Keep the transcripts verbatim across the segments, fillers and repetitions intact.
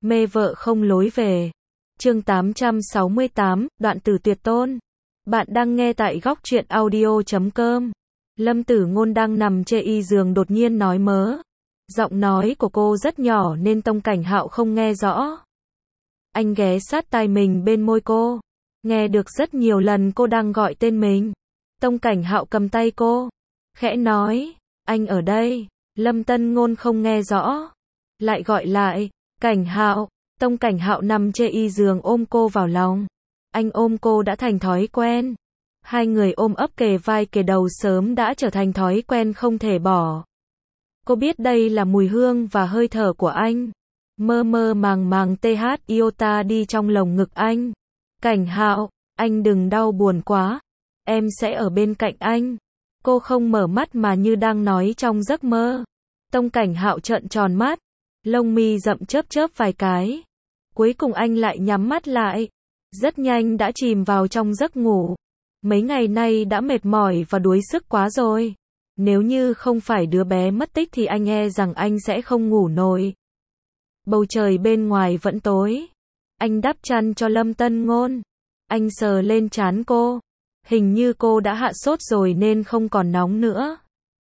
Mê vợ không lối về. Chương tám trăm sáu mươi tám, đoạn tử tuyệt tôn. Bạn đang nghe tại góc truyện audio chấm com. Lâm Tử Ngôn đang nằm chê y giường đột nhiên nói mớ. Giọng nói của cô rất nhỏ nên Tông Cảnh Hạo không nghe rõ. Anh ghé sát tai mình bên môi cô. Nghe được rất nhiều lần cô đang gọi tên mình. Tông Cảnh Hạo cầm tay cô. Khẽ nói, anh ở đây. Lâm Tân Ngôn không nghe rõ. Lại gọi lại, Cảnh Hạo. Tông Cảnh Hạo nằm chê y giường ôm cô vào lòng. Anh ôm cô đã thành thói quen. Hai người ôm ấp kề vai kề đầu sớm đã trở thành thói quen không thể bỏ. Cô biết đây là mùi hương và hơi thở của anh. Mơ mơ màng màng th iota đi trong lồng ngực anh. Cảnh Hạo, anh đừng đau buồn quá. Em sẽ ở bên cạnh anh. Cô không mở mắt mà như đang nói trong giấc mơ. Tông Cảnh Hạo trợn tròn mắt. Lông mi rậm chớp chớp vài cái. Cuối cùng anh lại nhắm mắt lại. Rất nhanh đã chìm vào trong giấc ngủ. Mấy ngày nay đã mệt mỏi và đuối sức quá rồi. Nếu như không phải đứa bé mất tích thì anh e rằng anh sẽ không ngủ nổi. Bầu trời bên ngoài vẫn tối. Anh đắp chăn cho Lâm Tân Ngôn. Anh sờ lên trán cô. Hình như cô đã hạ sốt rồi nên không còn nóng nữa.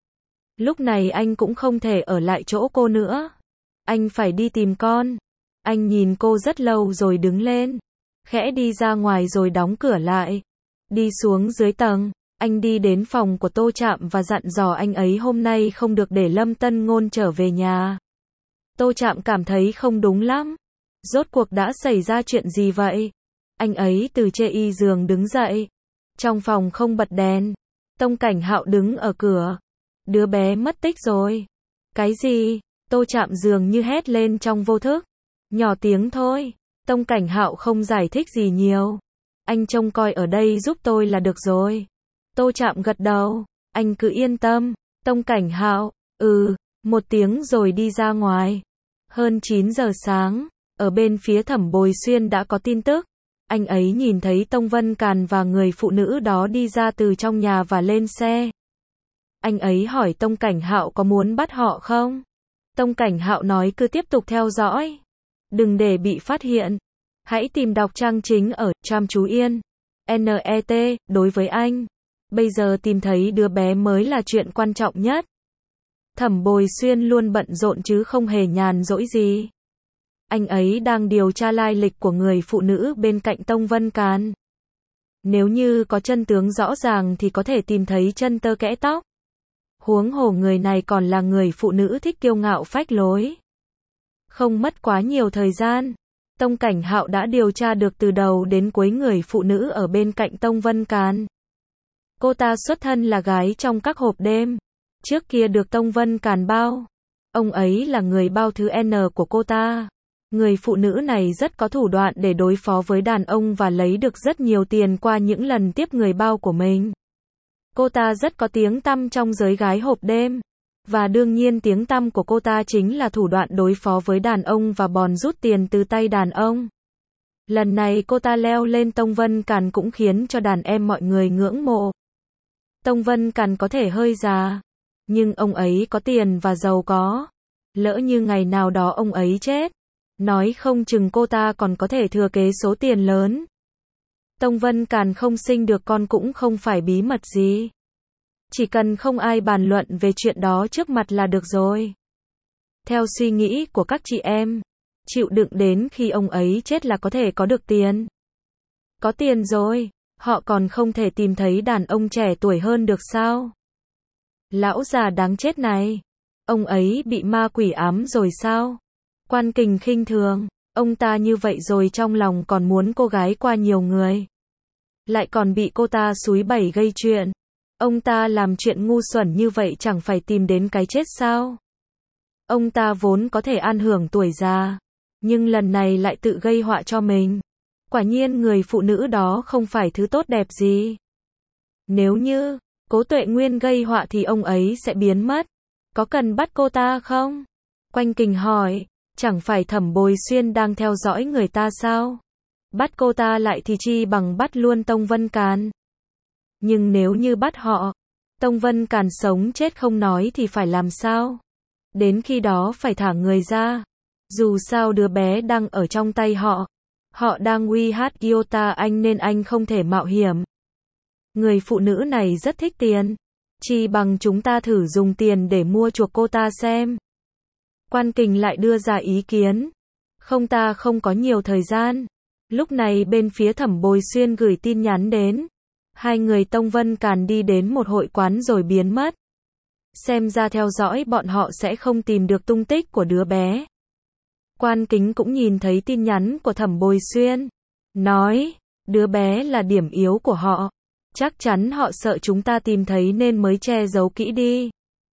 Lúc này anh cũng không thể ở lại chỗ cô nữa. Anh phải đi tìm con. Anh nhìn cô rất lâu rồi đứng lên. Khẽ đi ra ngoài rồi đóng cửa lại. Đi xuống dưới tầng. Anh đi đến phòng của Tô Trạm và dặn dò anh ấy hôm nay không được để Lâm Tân Ngôn trở về nhà. Tô Trạm cảm thấy không đúng lắm. Rốt cuộc đã xảy ra chuyện gì vậy? Anh ấy từ chê y giường đứng dậy. Trong phòng không bật đèn. Tông Cảnh Hạo đứng ở cửa. Đứa bé mất tích rồi. Cái gì? Tô Trạm dường như hét lên trong vô thức. Nhỏ tiếng thôi. Tông Cảnh Hạo không giải thích gì nhiều. Anh trông coi ở đây giúp tôi là được rồi. Tô Trạm gật đầu. Anh cứ yên tâm. Tông Cảnh Hạo. Ừ. Một tiếng rồi đi ra ngoài. Hơn chín giờ sáng. Ở bên phía Thẩm Bồi Xuyên đã có tin tức. Anh ấy nhìn thấy Tông Vân Càn và người phụ nữ đó đi ra từ trong nhà và lên xe. Anh ấy hỏi Tông Cảnh Hạo có muốn bắt họ không? Tông Cảnh Hạo nói cứ tiếp tục theo dõi. Đừng để bị phát hiện. Hãy tìm đọc trang chính ở Chăm Chú Yên. net, đối với anh. Bây giờ tìm thấy đứa bé mới là chuyện quan trọng nhất. Thẩm Bồi Xuyên luôn bận rộn chứ không hề nhàn rỗi gì. Anh ấy đang điều tra lai lịch của người phụ nữ bên cạnh Tông Vân Càn. Nếu như có chân tướng rõ ràng thì có thể tìm thấy chân tơ kẽ tóc. Huống hồ người này còn là người phụ nữ thích kiêu ngạo phách lối. Không mất quá nhiều thời gian. Tông Cảnh Hạo đã điều tra được từ đầu đến cuối người phụ nữ ở bên cạnh Tông Vân Càn. Cô ta xuất thân là gái trong các hộp đêm. Trước kia được Tông Vân Càn bao. Ông ấy là người bao thứ N của cô ta. Người phụ nữ này rất có thủ đoạn để đối phó với đàn ông và lấy được rất nhiều tiền qua những lần tiếp người bao của mình. Cô ta rất có tiếng tăm trong giới gái hộp đêm. Và đương nhiên tiếng tăm của cô ta chính là thủ đoạn đối phó với đàn ông và bòn rút tiền từ tay đàn ông. Lần này cô ta leo lên Tông Vân Càn cũng khiến cho đàn em mọi người ngưỡng mộ. Tông Vân Càn có thể hơi già. Nhưng ông ấy có tiền và giàu có. Lỡ như ngày nào đó ông ấy chết. Nói không chừng cô ta còn có thể thừa kế số tiền lớn. Tông Vân Càn không sinh được con cũng không phải bí mật gì. Chỉ cần không ai bàn luận về chuyện đó trước mặt là được rồi. Theo suy nghĩ của các chị em, chịu đựng đến khi ông ấy chết là có thể có được tiền. Có tiền rồi, họ còn không thể tìm thấy đàn ông trẻ tuổi hơn được sao? Lão già đáng chết này, ông ấy bị ma quỷ ám rồi sao? Quan Kình khinh thường, ông ta như vậy rồi trong lòng còn muốn cô gái qua nhiều người. Lại còn bị cô ta xúi bẩy gây chuyện. Ông ta làm chuyện ngu xuẩn như vậy chẳng phải tìm đến cái chết sao? Ông ta vốn có thể an hưởng tuổi già. Nhưng lần này lại tự gây họa cho mình. Quả nhiên người phụ nữ đó không phải thứ tốt đẹp gì. Nếu như Cố Tuệ Nguyên gây họa thì ông ấy sẽ biến mất. Có cần bắt cô ta không? Quanh Kình hỏi. Chẳng phải Thẩm Bồi Xuyên đang theo dõi người ta sao? Bắt cô ta lại thì chi bằng bắt luôn Tông Vân Càn. Nhưng nếu như bắt họ, Tông Vân Càn sống chết không nói thì phải làm sao? Đến khi đó phải thả người ra. Dù sao đứa bé đang ở trong tay họ. Họ đang uy hiếp Iota anh nên anh không thể mạo hiểm. Người phụ nữ này rất thích tiền. Chi bằng chúng ta thử dùng tiền để mua chuộc cô ta xem. Quan Kình lại đưa ra ý kiến. Không, ta không có nhiều thời gian. Lúc này bên phía Thẩm Bồi Xuyên gửi tin nhắn đến. Hai người Tông Vân Càn đi đến một hội quán rồi biến mất. Xem ra theo dõi bọn họ sẽ không tìm được tung tích của đứa bé. Quan Kính cũng nhìn thấy tin nhắn của Thẩm Bồi Xuyên. Nói, đứa bé là điểm yếu của họ. Chắc chắn họ sợ chúng ta tìm thấy nên mới che giấu kỹ đi.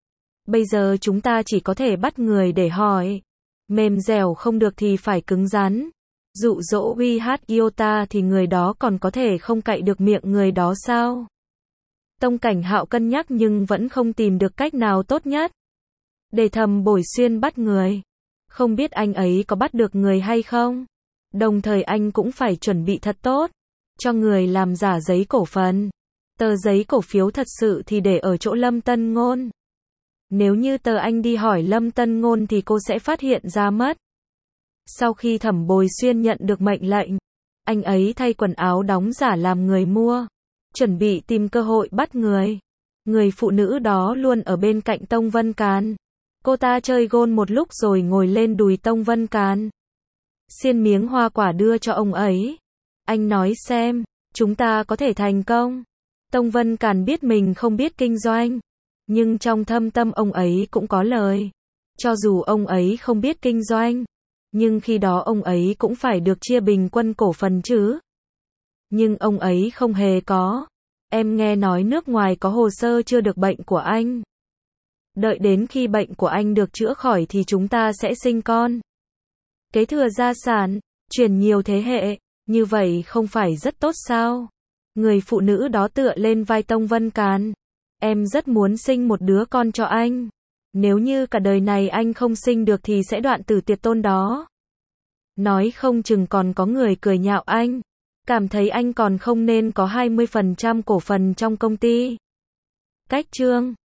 Bây giờ chúng ta chỉ có thể bắt người để hỏi. Mềm dẻo không được thì phải cứng rắn. Dụ dỗ uy hiếp Iota thì người đó còn có thể không cậy được miệng người đó sao? Tông Cảnh Hạo cân nhắc nhưng vẫn không tìm được cách nào tốt nhất để Thẩm Bồi Xuyên bắt người. Không biết anh ấy có bắt được người hay không? Đồng thời anh cũng phải chuẩn bị thật tốt cho người làm giả giấy cổ phần. Tờ giấy cổ phiếu thật sự thì để ở chỗ Lâm Tân Ngôn. Nếu như tờ anh đi hỏi Lâm Tân Ngôn thì cô sẽ phát hiện ra mất. Sau khi Thẩm Bồi Xuyên nhận được mệnh lệnh, anh ấy thay quần áo đóng giả làm người mua, chuẩn bị tìm cơ hội bắt người. Người phụ nữ đó luôn ở bên cạnh Tông Vân Càn. Cô ta chơi gôn một lúc rồi ngồi lên đùi Tông Vân Càn. Xiên miếng hoa quả đưa cho ông ấy. Anh nói xem, chúng ta có thể thành công. Tông Vân Càn biết mình không biết kinh doanh, nhưng trong thâm tâm ông ấy cũng có lời. Cho dù ông ấy không biết kinh doanh, nhưng khi đó ông ấy cũng phải được chia bình quân cổ phần chứ. Nhưng ông ấy không hề có. Em nghe nói nước ngoài có hồ sơ chưa được bệnh của anh. Đợi đến khi bệnh của anh được chữa khỏi thì chúng ta sẽ sinh con. Kế thừa gia sản, truyền nhiều thế hệ, như vậy không phải rất tốt sao? Người phụ nữ đó tựa lên vai Tông Vân Càn. Em rất muốn sinh một đứa con cho anh. Nếu như cả đời này anh không sinh được thì sẽ đoạn tử tuyệt tôn đó. Nói không chừng còn có người cười nhạo anh. Cảm thấy anh còn không nên có hai mươi phần trăm cổ phần trong công ty. Cách chương